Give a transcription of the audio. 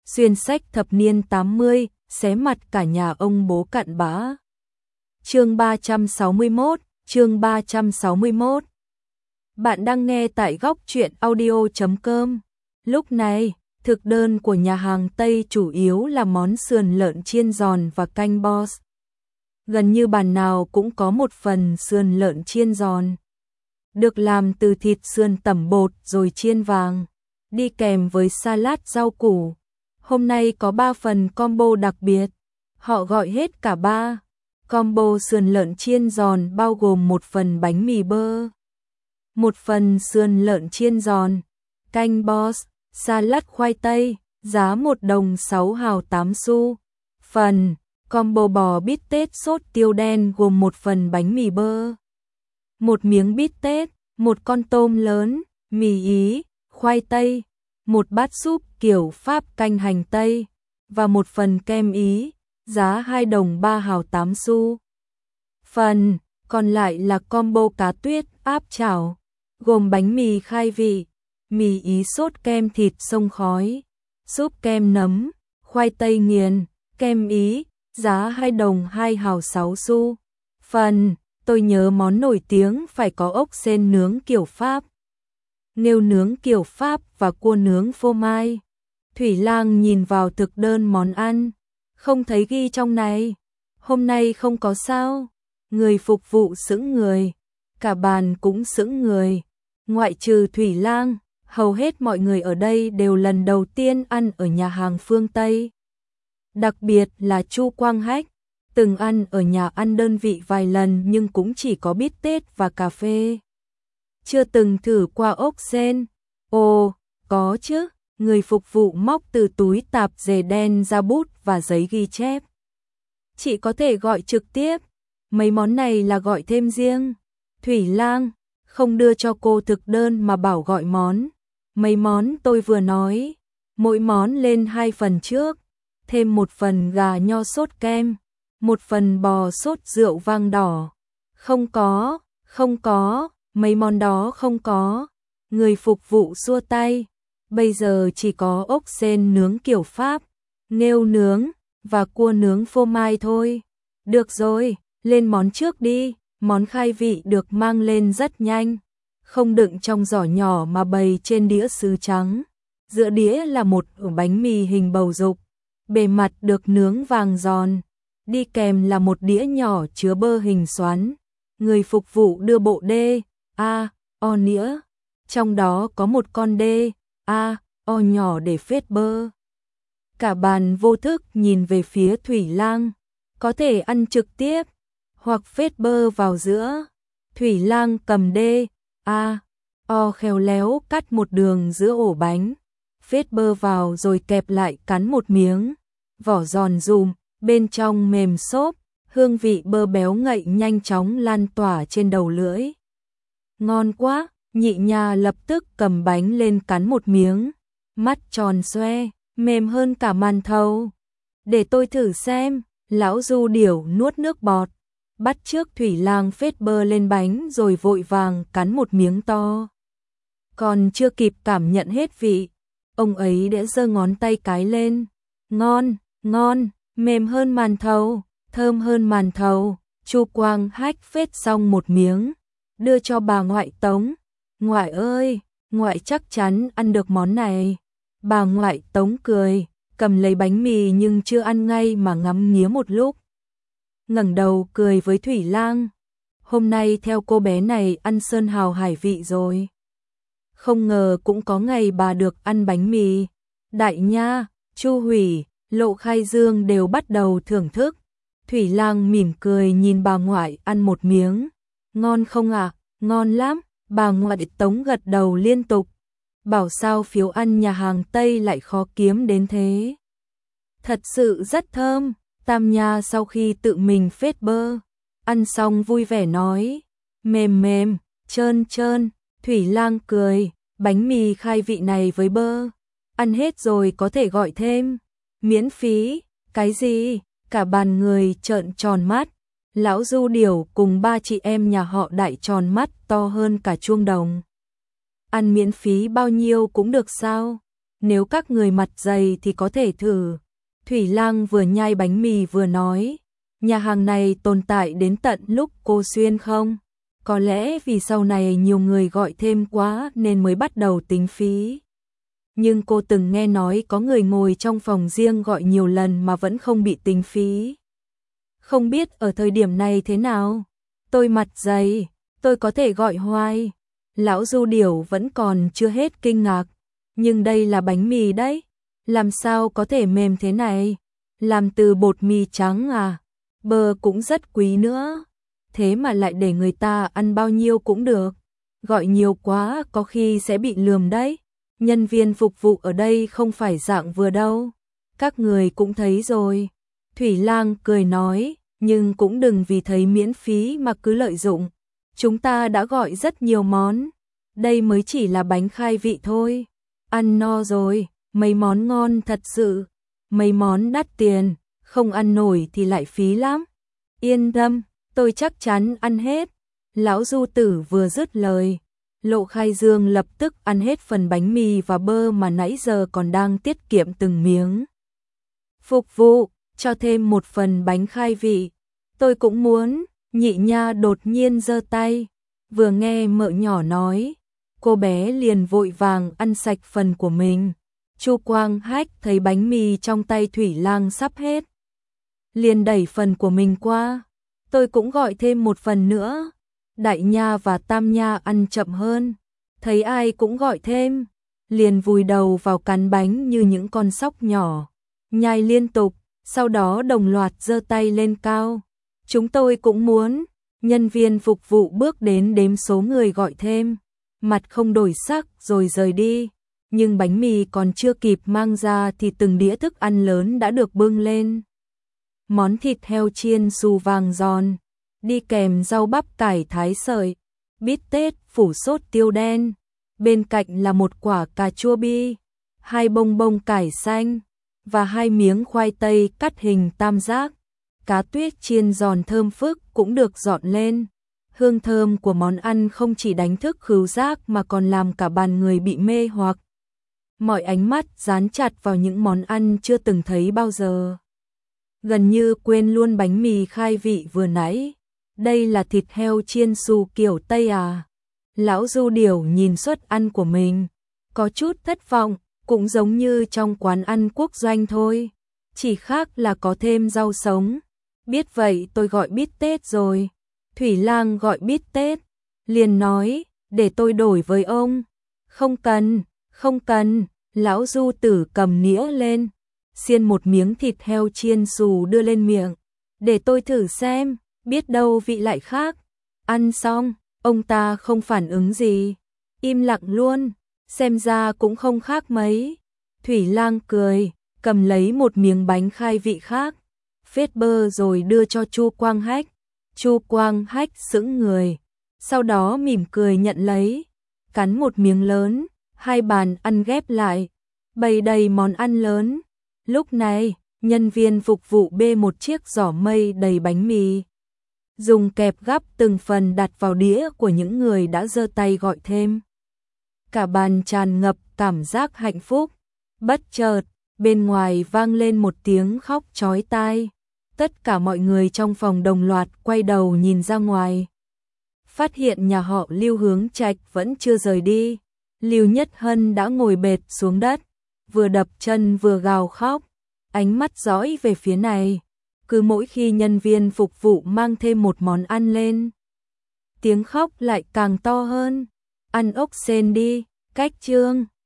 xuyên sách thập niên 80, xé mặt cả nhà ông bố cặn bã. Chương 361. Bạn đang nghe tại góc truyện audio.com. Lúc này, thực đơn của nhà hàng Tây chủ yếu là món sườn lợn chiên giòn và canh boss. Gần như bàn nào cũng có một phần sườn lợn chiên giòn, được làm từ thịt sườn tẩm bột rồi chiên vàng, đi kèm với salad rau củ. Hôm nay có 3 phần combo đặc biệt, họ gọi hết cả 3. Combo sườn lợn chiên giòn bao gồm một phần bánh mì bơ, một phần sườn lợn chiên giòn, canh boss, salad khoai tây, giá 1 đồng 6 hào 8 xu. Phần combo bò bít tết sốt tiêu đen gồm một phần bánh mì bơ, một miếng bít tết, một con tôm lớn, mì Ý, khoai tây, một bát súp kiểu Pháp canh hành tây và một phần kem Ý, giá 2 đồng 3 hào 8 xu. Phần còn lại là combo cá tuyết áp chảo, gồm bánh mì khai vị, mì Ý sốt kem thịt xông khói, súp kem nấm, khoai tây nghiền, kem Ý, giá 2 đồng 2 hào 6 xu. Phần tôi nhớ món nổi tiếng phải có ốc sên nướng kiểu Pháp, nghêu nướng kiểu Pháp và cua nướng phô mai. Thủy Lang nhìn vào thực đơn món ăn, không thấy ghi trong này. Hôm nay không có sao? Người phục vụ sững người, cả bàn cũng sững người. Ngoại trừ Thủy Lang, hầu hết mọi người ở đây đều lần đầu tiên ăn ở nhà hàng phương Tây. Đặc biệt là Chu Quang Hách, từng ăn ở nhà ăn đơn vị vài lần nhưng cũng chỉ có bít tết và cà phê, chưa từng thử qua ốc sên. Ồ, có chứ. Người phục vụ móc từ túi tạp dề đen ra bút và giấy ghi chép. Chị có thể gọi trực tiếp, mấy món này là gọi thêm riêng. Thủy Lang không đưa cho cô thực đơn mà bảo gọi món. Mấy món tôi vừa nói, mỗi món lên 2 phần trước, thêm một phần gà nho sốt kem, một phần bò sốt rượu vang đỏ. Không có, mấy món đó không có. Người phục vụ xua tay. Bây giờ chỉ có ốc sên nướng kiểu Pháp, nghêu nướng và cua nướng phô mai thôi. Được rồi, lên món trước đi. Món khai vị được mang lên rất nhanh, không đựng trong giỏ nhỏ mà bày trên đĩa sứ trắng. Giữa đĩa là một bánh mì hình bầu dục, bề mặt được nướng vàng giòn, đi kèm là một đĩa nhỏ chứa bơ hình xoắn. Người phục vụ đưa bộ O nĩa, trong đó có một con O nhỏ để phết bơ. Cả bàn vô thức nhìn về phía Thủy Lang, có thể ăn trực tiếp hoặc phết bơ vào giữa. Thủy Lang cầm O khéo léo cắt một đường giữa ổ bánh, phết bơ vào rồi kẹp lại cắn một miếng. Vỏ giòn rùm, bên trong mềm xốp, hương vị bơ béo ngậy nhanh chóng lan tỏa trên đầu lưỡi. Ngon quá. Nhị nha lập tức cầm bánh lên cắn một miếng, mắt tròn xoe, mềm hơn cả màn thầu. Để tôi thử xem. Lão Du Điểu nuốt nước bọt, bắt chước Thủy Lang phết bơ lên bánh rồi vội vàng cắn một miếng to. Còn chưa kịp cảm nhận hết vị, ông ấy đã giơ ngón tay cái lên. Ngon, mềm hơn màn thầu, thơm hơn màn thầu. Chu Quang Hách phết xong một miếng, đưa cho bà ngoại Tống. Ngoại ơi, ngoại chắc chắn ăn được món này. Bà ngoại Tống cười, cầm lấy bánh mì nhưng chưa ăn ngay mà ngắm nghía một lúc. Ngẩng đầu cười với Thủy Lang. Hôm nay theo cô bé này ăn sơn hào hải vị rồi. Không ngờ cũng có ngày bà được ăn bánh mì. Đại Nha, Chu Hủy, Lộ Khai Dương đều bắt đầu thưởng thức. Thủy Lang mỉm cười nhìn bà ngoại ăn một miếng. Ngon không ạ? Ngon lắm. Bà ngoại Tống gật đầu liên tục, bảo sao phiếu ăn nhà hàng Tây lại khó kiếm đến thế. Thật sự rất thơm. Tam Nha sau khi tự mình phết bơ, ăn xong vui vẻ nói, mềm, trơn. Thủy Lang cười, bánh mì khai vị này với bơ, ăn hết rồi có thể gọi thêm. Miễn phí? Cái gì? Cả bàn người trợn tròn mắt. Lão Du Điểu cùng 3 chị em nhà họ Đại tròn mắt to hơn cả chuông đồng. Ăn miễn phí bao nhiêu cũng được sao? nếu các người mặt dày thì có thể thử. Thủy Lang vừa nhai bánh mì vừa nói, nhà hàng này tồn tại đến tận lúc cô xuyên không? Có lẽ vì sau này nhiều người gọi thêm quá nên mới bắt đầu tính phí. Nhưng cô từng nghe nói có người ngồi trong phòng riêng gọi nhiều lần mà vẫn không bị tính phí. Không biết ở thời điểm này thế nào? Tôi mặt dày, tôi có thể gọi hoài. Lão Du Điểu vẫn còn chưa hết kinh ngạc. Nhưng đây là bánh mì đấy. Làm sao có thể mềm thế này? Làm từ bột mì trắng à? Bơ cũng rất quý nữa. Thế mà lại để người ta ăn bao nhiêu cũng được. Gọi nhiều quá có khi sẽ bị lườm đấy. Nhân viên phục vụ ở đây không phải dạng vừa đâu. Các người cũng thấy rồi. Thủy Lang cười nói, nhưng cũng đừng vì thấy miễn phí mà cứ lợi dụng. Chúng ta đã gọi rất nhiều món. Đây mới chỉ là bánh khai vị thôi. Ăn no rồi, mấy món ngon thật sự. Mấy món đắt tiền, không ăn nổi thì lại phí lắm. Yên tâm, tôi chắc chắn ăn hết. Lão Du Tử vừa dứt lời, Lộ Khai Dương lập tức ăn hết phần bánh mì và bơ mà nãy giờ còn đang tiết kiệm từng miếng. Phục vụ, cho thêm một phần bánh khai vị. Tôi cũng muốn. Nhị Nha đột nhiên giơ tay. Vừa nghe mợ nhỏ nói, cô bé liền vội vàng ăn sạch phần của mình. Chu Quang Hách thấy bánh mì trong tay Thủy Lang sắp hết, liền đẩy phần của mình qua. Tôi cũng gọi thêm một phần nữa. Đại Nha và Tam Nha ăn chậm hơn, thấy ai cũng gọi thêm, liền vùi đầu vào cắn bánh như những con sóc nhỏ, nhai liên tục, sau đó đồng loạt giơ tay lên cao. Chúng tôi cũng muốn. Nhân viên phục vụ bước đến đếm số người gọi thêm, mặt không đổi sắc rồi rời đi. Nhưng bánh mì còn chưa kịp mang ra thì từng đĩa thức ăn lớn đã được bưng lên. Món thịt heo chiên xù vàng giòn, đi kèm rau bắp cải thái sợi, bít tết phủ sốt tiêu đen. Bên cạnh là một quả cà chua bi, 2 bông bông cải xanh và 2 miếng khoai tây cắt hình tam giác. Cá tuyết chiên giòn thơm phức cũng được dọn lên. Hương thơm của món ăn không chỉ đánh thức khứu giác mà còn làm cả bàn người bị mê hoặc. Mọi ánh mắt dán chặt vào những món ăn chưa từng thấy bao giờ. Gần như quên luôn bánh mì khai vị vừa nãy. Đây là thịt heo chiên xù kiểu Tây à? Lão Du Điểu nhìn suất ăn của mình, có chút thất vọng, cũng giống như trong quán ăn quốc doanh thôi. Chỉ khác là có thêm rau sống. Biết vậy tôi gọi bít tết rồi. Thủy Lang gọi bít tết, liền nói, để tôi đổi với ông. Không cần, không cần. Lão Du Tử cầm nĩa lên, xiên một miếng thịt heo chiên xù đưa lên miệng. Để tôi thử xem, biết đâu vị lại khác. Ăn xong, ông ta không phản ứng gì, im lặng luôn, xem ra cũng không khác mấy. Thủy Lang cười, cầm lấy một miếng bánh khai vị khác, phết bơ rồi đưa cho Chu Quang Hách. Chu Quang Hách sững người, sau đó mỉm cười nhận lấy, cắn một miếng lớn, 2 bàn ăn ghép lại, bày đầy món ăn lớn. Lúc này, nhân viên phục vụ bê một chiếc giỏ mây đầy bánh mì, dùng kẹp gắp từng phần đặt vào đĩa của những người đã giơ tay gọi thêm. Cả bàn tràn ngập cảm giác hạnh phúc. Bất chợt, bên ngoài vang lên một tiếng khóc chói tai. Tất cả mọi người trong phòng đồng loạt quay đầu nhìn ra ngoài. Phát hiện nhà họ Lưu Hướng Trạch vẫn chưa rời đi. Lưu Nhất Hân đã ngồi bệt xuống đất, vừa đập chân vừa gào khóc, ánh mắt dõi về phía này. Cứ mỗi khi nhân viên phục vụ mang thêm một món ăn lên, tiếng khóc lại càng to hơn. Ăn ốc sên đi, cách chương.